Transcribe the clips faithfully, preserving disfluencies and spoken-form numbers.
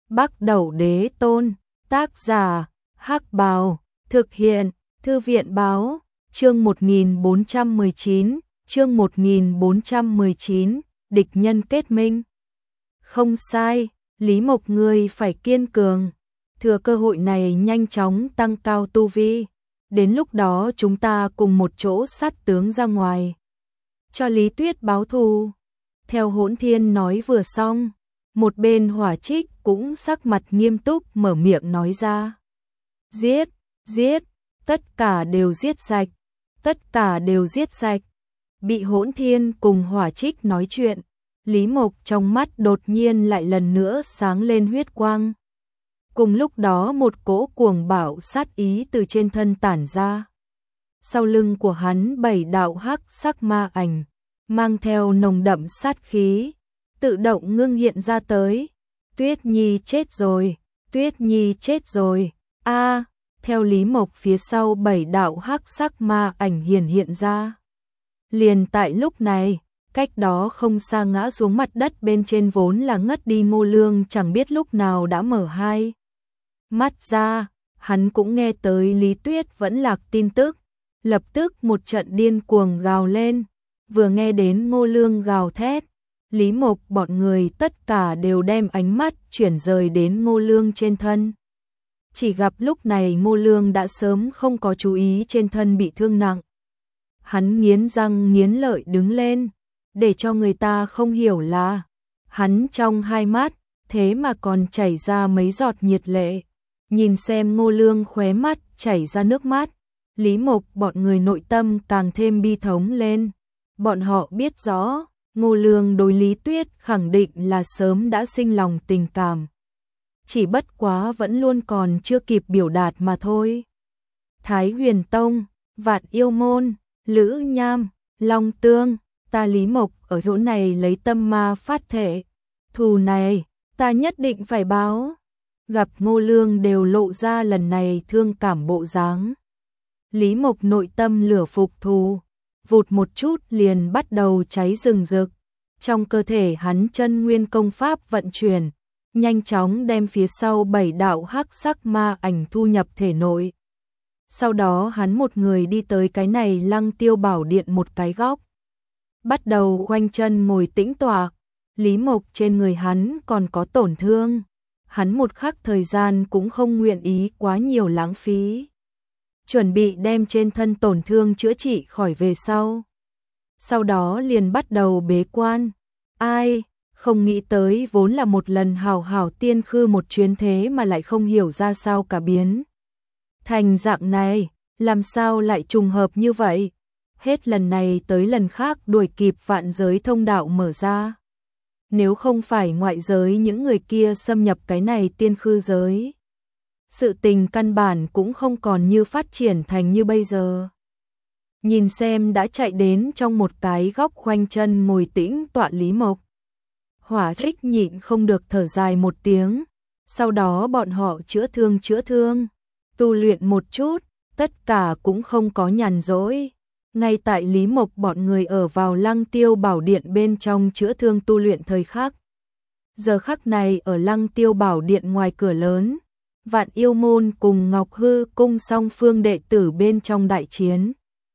Bắc Đẩu Đế Tôn, tác giả, Hắc Bào, thực hiện, Thư viện Báo, chương một nghìn bốn trăm mười chín, chương một nghìn bốn trăm mười chín, địch nhân kết minh. Không sai, Lý Mộc ngươi phải kiên cường, thừa cơ hội này nhanh chóng tăng cao tu vi, đến lúc đó chúng ta cùng một chỗ sát tướng ra ngoài, cho Lý Tuyết báo thù. Theo Hỗn Thiên nói vừa xong, một bên Hỏa Trích cũng sắc mặt nghiêm túc mở miệng nói ra. Giết, giết, tất cả đều giết sạch, tất cả đều giết sạch. Bị Hỗn Thiên cùng Hỏa Trích nói chuyện, Lý Mộc trong mắt đột nhiên lại lần nữa sáng lên huyết quang. Cùng lúc đó một cỗ cuồng bạo sát ý từ trên thân tản ra. Sau lưng của hắn bảy đạo hắc sắc ma ảnh, mang theo nồng đậm sát khí, tự động ngưng hiện ra tới. Tuyết Nhi chết rồi, Tuyết Nhi chết rồi, a theo Lý Mộc phía sau bảy đạo hắc sắc ma ảnh hiển hiện ra. Liền tại lúc này, cách đó không xa ngã xuống mặt đất bên trên vốn là ngất đi Ngô Lương chẳng biết lúc nào đã mở hai mắt ra, hắn cũng nghe tới Lý Tuyết vẫn lạc tin tức, lập tức một trận điên cuồng gào lên. Vừa nghe đến Ngô Lương gào thét, Lý Mộc bọn người tất cả đều đem ánh mắt chuyển rời đến Ngô Lương trên thân. Chỉ gặp lúc này Ngô Lương đã sớm không có chú ý trên thân bị thương nặng. Hắn nghiến răng nghiến lợi đứng lên, để cho người ta không hiểu là hắn trong hai mắt thế mà còn chảy ra mấy giọt nhiệt lệ. Nhìn xem Ngô Lương khóe mắt chảy ra nước mắt, Lý Mộc bọn người nội tâm càng thêm bi thống lên. Bọn họ biết rõ, Ngô Lương đối Lý Tuyết khẳng định là sớm đã sinh lòng tình cảm. Chỉ bất quá vẫn luôn còn chưa kịp biểu đạt mà thôi. Thái Huyền Tông, Vạn Yêu Môn, Lữ Nham, Long Tương, ta Lý Mộc ở chỗ này lấy tâm ma phát thể. Thù này, ta nhất định phải báo. Gặp Ngô Lương đều lộ ra lần này thương cảm bộ dáng. Lý Mộc nội tâm lửa phục thù, vụt một chút liền bắt đầu cháy rừng rực. Trong cơ thể hắn chân nguyên công pháp vận chuyển, nhanh chóng đem phía sau bảy đạo hắc sắc ma ảnh thu nhập thể nội. Sau đó hắn một người đi tới cái này Lăng Tiêu Bảo Điện một cái góc. Bắt đầu khoanh chân ngồi tĩnh tọa. Lý Mộc trên người hắn còn có tổn thương. Hắn một khắc thời gian cũng không nguyện ý quá nhiều lãng phí. Chuẩn bị đem trên thân tổn thương chữa trị khỏi về sau. Sau đó liền bắt đầu bế quan. Ai, không nghĩ tới vốn là một lần hảo hảo tiên khư một chuyến thế mà lại không hiểu ra sao cả biến. Thành dạng này, làm sao lại trùng hợp như vậy? Hết lần này tới lần khác đuổi kịp vạn giới thông đạo mở ra. Nếu không phải ngoại giới những người kia xâm nhập cái này tiên khư giới, sự tình căn bản cũng không còn như phát triển thành như bây giờ. Nhìn xem đã chạy đến trong một cái góc khoanh chân ngồi tĩnh tọa Lý Mộc. Hỏa Trích nhịn không được thở dài một tiếng, sau đó bọn họ chữa thương chữa thương, tu luyện một chút, tất cả cũng không có nhàn rỗi. Ngay tại Lý Mộc bọn người ở vào Lăng Tiêu Bảo Điện bên trong chữa thương tu luyện thời khắc. Giờ khắc này ở Lăng Tiêu Bảo Điện ngoài cửa lớn, Vạn Yêu Môn cùng Ngọc Hư cung song phương đệ tử bên trong đại chiến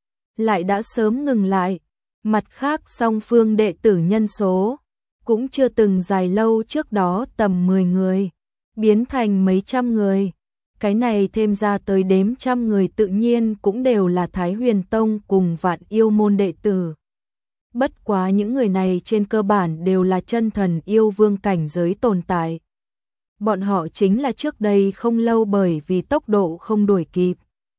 lại đã sớm ngừng lại. Mặt khác song phương đệ tử nhân số cũng chưa từng dài lâu trước đó tầm mười người, biến thành mấy trăm người. Cái này thêm ra tới đếm trăm người tự nhiên cũng đều là Thái Huyền Tông cùng Vạn Yêu Môn đệ tử. Bất quá những người này trên cơ bản đều là chân thần yêu vương cảnh giới tồn tại. Bọn họ chính là trước đây không lâu bởi vì tốc độ không đuổi kịp,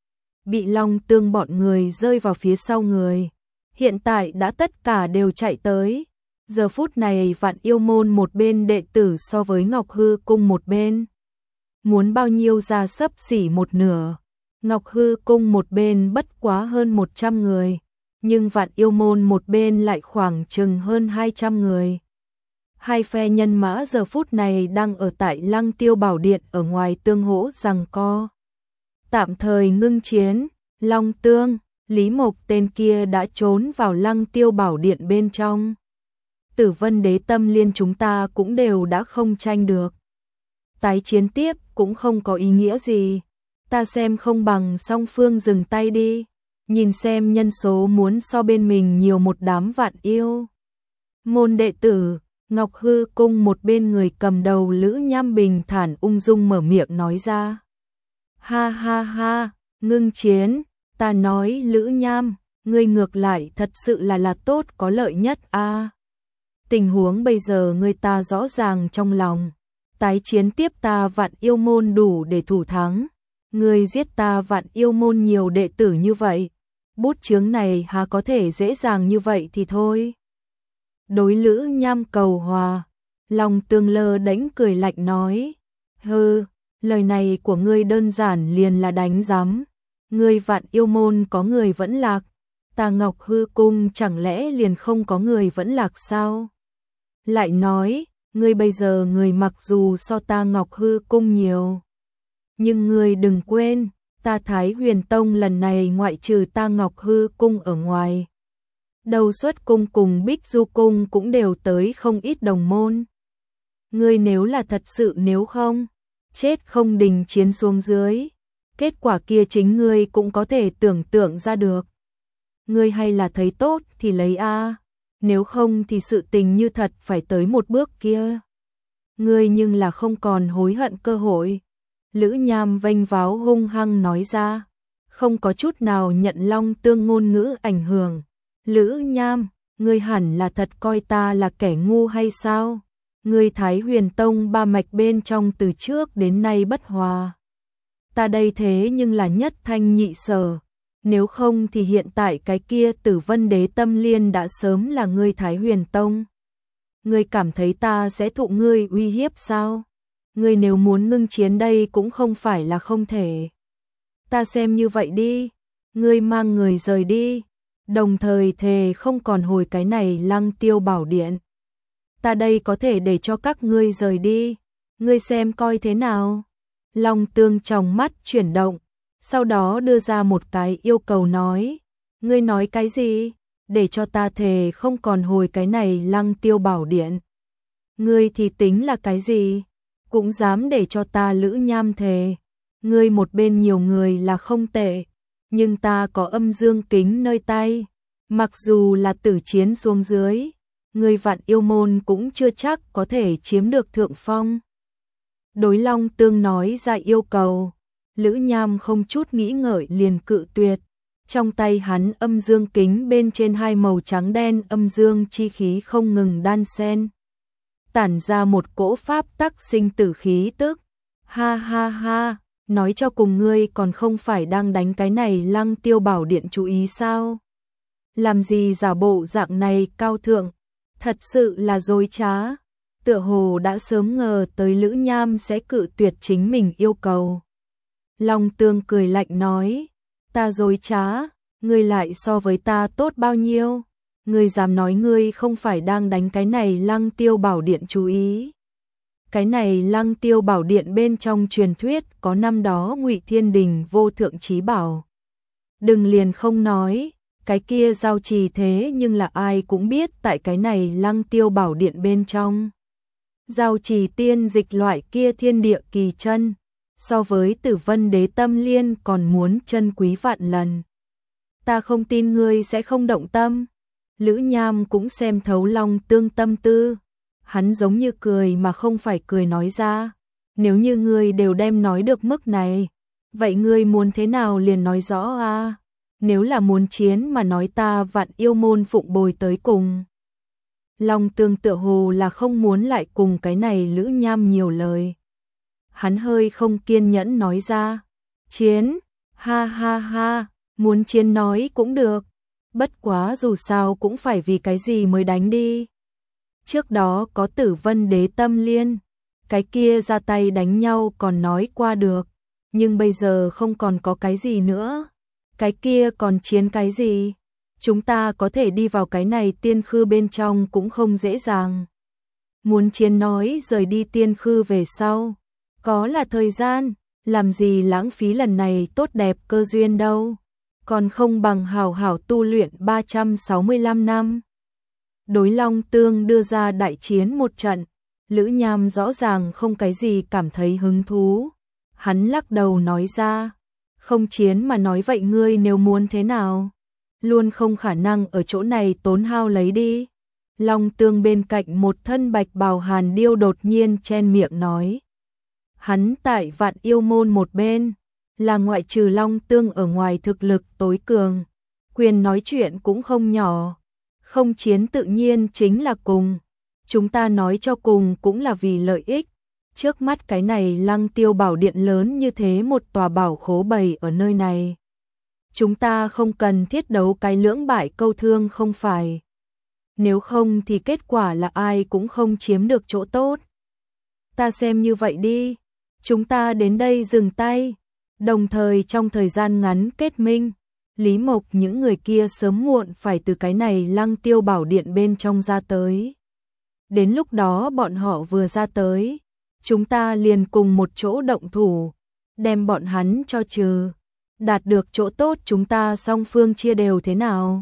bị Long Tương bọn người rơi vào phía sau người. Hiện tại đã tất cả đều chạy tới. Giờ phút này Vạn Yêu Môn một bên đệ tử so với Ngọc Hư cung một bên muốn bao nhiêu ra xấp xỉ một nửa. Ngọc Hư cung một bên bất quá hơn một trăm người, nhưng Vạn Yêu Môn một bên lại khoảng chừng hơn hai trăm người. Hai phe nhân mã giờ phút này đang ở tại Lăng Tiêu Bảo Điện ở ngoài tương hỗ giằng co. Tạm thời ngưng chiến, Long Tương, Lý Mộc tên kia đã trốn vào Lăng Tiêu Bảo Điện bên trong. Tử Vân Đế Tâm Liên chúng ta cũng đều đã không tranh được. tái chiến tiếp cũng không có ý nghĩa gì. Ta xem không bằng song phương dừng tay đi, nhìn xem nhân số muốn so bên mình nhiều một đám vạn yêu môn đệ tử. Ngọc Hư Cung một bên người cầm đầu Lữ Nham bình thản ung dung mở miệng nói ra. Ha ha ha, ngưng chiến, ta nói Lữ Nham, ngươi ngược lại thật sự là là tốt có lợi nhất a. À, tình huống bây giờ ngươi ta rõ ràng trong lòng, tái chiến tiếp ta vạn yêu môn đủ để thủ thắng, ngươi giết ta vạn yêu môn nhiều đệ tử như vậy, bút chướng này há có thể dễ dàng như vậy thì thôi. Đối Lữ Nham cầu hòa, Long Tương lơ đánh cười lạnh nói, hừ, lời này của ngươi đơn giản liền là đánh giám, ngươi vạn yêu môn có người vẫn lạc, ta Ngọc Hư Cung chẳng lẽ liền không có người vẫn lạc sao? Lại nói, ngươi bây giờ người mặc dù so ta Ngọc Hư Cung nhiều, nhưng ngươi đừng quên, ta Thái Huyền Tông lần này ngoại trừ ta Ngọc Hư Cung ở ngoài, Đầu Xuất Cung cùng Bích Du Cung cũng đều tới không ít đồng môn. Ngươi nếu là thật sự nếu không, chết không đình chiến xuống dưới, kết quả kia chính ngươi cũng có thể tưởng tượng ra được. Ngươi hay là thấy tốt thì lấy a, nếu không thì sự tình như thật phải tới một bước kia. Ngươi nhưng là không còn hối hận cơ hội. Lữ Nham vênh váo hung hăng nói ra, không có chút nào nhận Long Tương ngôn ngữ ảnh hưởng. Lữ Nham, ngươi hẳn là thật coi ta là kẻ ngu hay sao? Ngươi Thái Huyền Tông ba mạch bên trong từ trước đến nay bất hòa. Ta đây thế nhưng là nhất thanh nhị sở. Nếu không thì hiện tại cái kia Tử Vân Đế Tâm Liên đã sớm là ngươi Thái Huyền Tông. Ngươi cảm thấy ta sẽ thụ ngươi uy hiếp sao? Ngươi nếu muốn ngưng chiến đây cũng không phải là không thể. Ta xem như vậy đi, ngươi mang người rời đi, đồng thời thề không còn hồi cái này Lăng Tiêu Bảo Điện. Ta đây có thể để cho các ngươi rời đi, ngươi xem coi thế nào. Long Tương trong mắt chuyển động, sau đó đưa ra một cái yêu cầu nói, ngươi nói cái gì? Để cho ta thề không còn hồi cái này Lăng Tiêu Bảo Điện. Ngươi thì tính là cái gì? Cũng dám để cho ta Lữ Nham thề. Ngươi một bên nhiều người là không tệ, nhưng ta có âm dương kính nơi tay, mặc dù là tử chiến xuống dưới, ngươi vạn yêu môn cũng chưa chắc có thể chiếm được thượng phong. Đối Long Tương nói ra yêu cầu, Lữ Nham không chút nghĩ ngợi liền cự tuyệt. Trong tay hắn âm dương kính bên trên hai màu trắng đen âm dương chi khí không ngừng đan xen, tản ra một cỗ pháp tắc sinh tử khí tức. Ha ha ha, nói cho cùng ngươi còn không phải đang đánh cái này Lăng Tiêu Bảo Điện chú ý sao? Làm gì giả bộ dạng này cao thượng, thật sự là dối trá. Tựa hồ đã sớm ngờ tới Lữ Nham sẽ cự tuyệt chính mình yêu cầu. Long Tương cười lạnh nói, ta dối trá, ngươi lại so với ta tốt bao nhiêu? Ngươi dám nói ngươi không phải đang đánh cái này Lăng Tiêu Bảo Điện chú ý? Cái này Lăng Tiêu Bảo Điện bên trong truyền thuyết có năm đó Ngụy Thiên Đình vô thượng chí bảo. Đừng liền không nói, cái kia giao trì thế nhưng là ai cũng biết tại cái này Lăng Tiêu Bảo Điện bên trong. Giao trì tiên dịch loại kia thiên địa kỳ chân, so với Tử Vân Đế Tâm Liên còn muốn chân quý vạn lần. Ta không tin ngươi sẽ không động tâm. Lữ Nham cũng xem thấu Long Tương tâm tư, hắn giống như cười mà không phải cười nói ra, nếu như ngươi đều đem nói được mức này, vậy ngươi muốn thế nào liền nói rõ a, nếu là muốn chiến mà nói ta vạn yêu môn phụng bồi tới cùng. Long Tương tựa hồ là không muốn lại cùng cái này Lữ Nham nhiều lời. Hắn hơi không kiên nhẫn nói ra, chiến, ha ha ha, muốn chiến nói cũng được, bất quá dù sao cũng phải vì cái gì mới đánh đi. Trước đó có Tử Vân Đế Tâm Liên, cái kia ra tay đánh nhau còn nói qua được, nhưng bây giờ không còn có cái gì nữa, cái kia còn chiến cái gì? Chúng ta có thể đi vào cái này tiên khư bên trong cũng không dễ dàng. Muốn chiến nói rời đi tiên khư về sau, có là thời gian, làm gì lãng phí lần này tốt đẹp cơ duyên đâu, còn không bằng hảo hảo tu luyện ba trăm sáu mươi lăm năm. Đối Long Tương đưa ra đại chiến một trận, Lữ Nham rõ ràng không cái gì cảm thấy hứng thú. Hắn lắc đầu nói ra, không chiến mà nói vậy ngươi nếu muốn thế nào? Luôn không khả năng ở chỗ này tốn hao lấy đi. Long Tương bên cạnh một thân bạch bào Hàn Điêu đột nhiên chen miệng nói. Hắn tại Vạn Yêu Môn một bên, là ngoại trừ Long Tương ở ngoài thực lực tối cường, quyền nói chuyện cũng không nhỏ. Không chiến tự nhiên chính là cùng. Chúng ta nói cho cùng cũng là vì lợi ích. Trước mắt cái này Lăng Tiêu Bảo Điện lớn như thế một tòa bảo khố bày ở nơi này. Chúng ta không cần thiết đấu cái lưỡng bại câu thương không phải. Nếu không thì kết quả là ai cũng không chiếm được chỗ tốt. Ta xem như vậy đi. Chúng ta đến đây dừng tay. Đồng thời trong thời gian ngắn kết minh. Lý Mộc những người kia sớm muộn phải từ cái này Lăng Tiêu Bảo Điện bên trong ra tới. Đến lúc đó bọn họ vừa ra tới, chúng ta liền cùng một chỗ động thủ, đem bọn hắn cho trừ, đạt được chỗ tốt chúng ta song phương chia đều thế nào.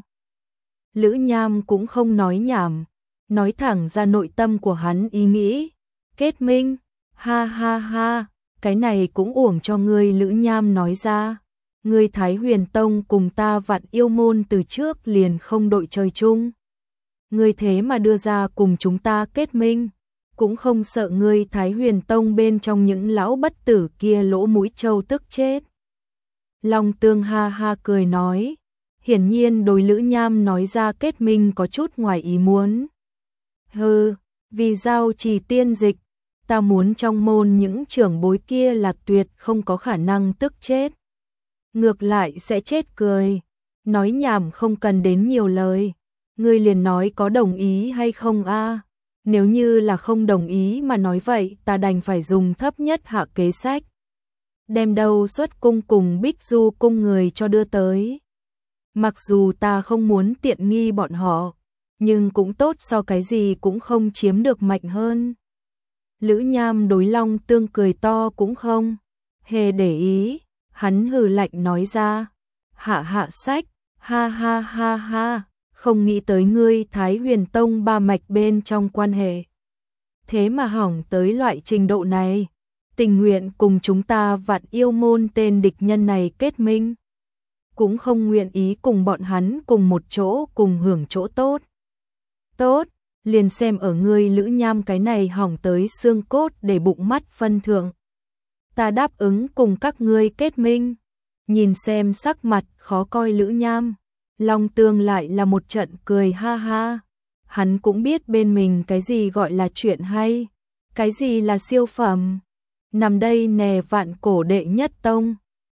Lữ Nham cũng không nói nhảm, nói thẳng ra nội tâm của hắn ý nghĩ. Kết minh, ha ha ha, cái này cũng uổng cho ngươi. Lữ Nham nói ra, ngươi Thái Huyền Tông cùng ta Vạn Yêu Môn từ trước liền không đội trời chung. Ngươi thế mà đưa ra cùng chúng ta kết minh, cũng không sợ ngươi Thái Huyền Tông bên trong những lão bất tử kia lỗ mũi trâu tức chết. Long Tương ha ha cười nói, hiển nhiên đối Lữ Nham nói ra kết minh có chút ngoài ý muốn. Hừ, vì giao trì tiên dịch, ta muốn trong môn những trưởng bối kia là tuyệt không có khả năng tức chết. Ngược lại sẽ chết cười, nói nhảm không cần đến nhiều lời. Ngươi liền nói có đồng ý hay không a? Nếu như là không đồng ý mà nói vậy ta đành phải dùng thấp nhất hạ kế sách. Đem đầu xuất cung cùng Bích Du cung người cho đưa tới. Mặc dù ta không muốn tiện nghi bọn họ, nhưng cũng tốt so cái gì cũng không chiếm được mạnh hơn. Lữ Nham đối Long Tương cười to cũng không hề để ý, hắn hừ lạnh nói ra, hạ hạ sách, ha ha ha ha. Không nghĩ tới ngươi Thái Huyền Tông ba mạch bên trong quan hệ. Thế mà hỏng tới loại trình độ này, tình nguyện cùng chúng ta Vạn Yêu Môn tên địch nhân này kết minh. Cũng không nguyện ý cùng bọn hắn cùng một chỗ cùng hưởng chỗ tốt. Tốt, liền xem ở ngươi Lữ Nham cái này hỏng tới xương cốt để bụng mắt phân thượng. Ta đáp ứng cùng các ngươi kết minh. Nhìn xem sắc mặt khó coi Lữ Nham, Long Tương lại là một trận cười ha ha. Hắn cũng biết bên mình cái gì gọi là chuyện hay, cái gì là siêu phẩm. Nằm đây nè Vạn Cổ đệ nhất tông,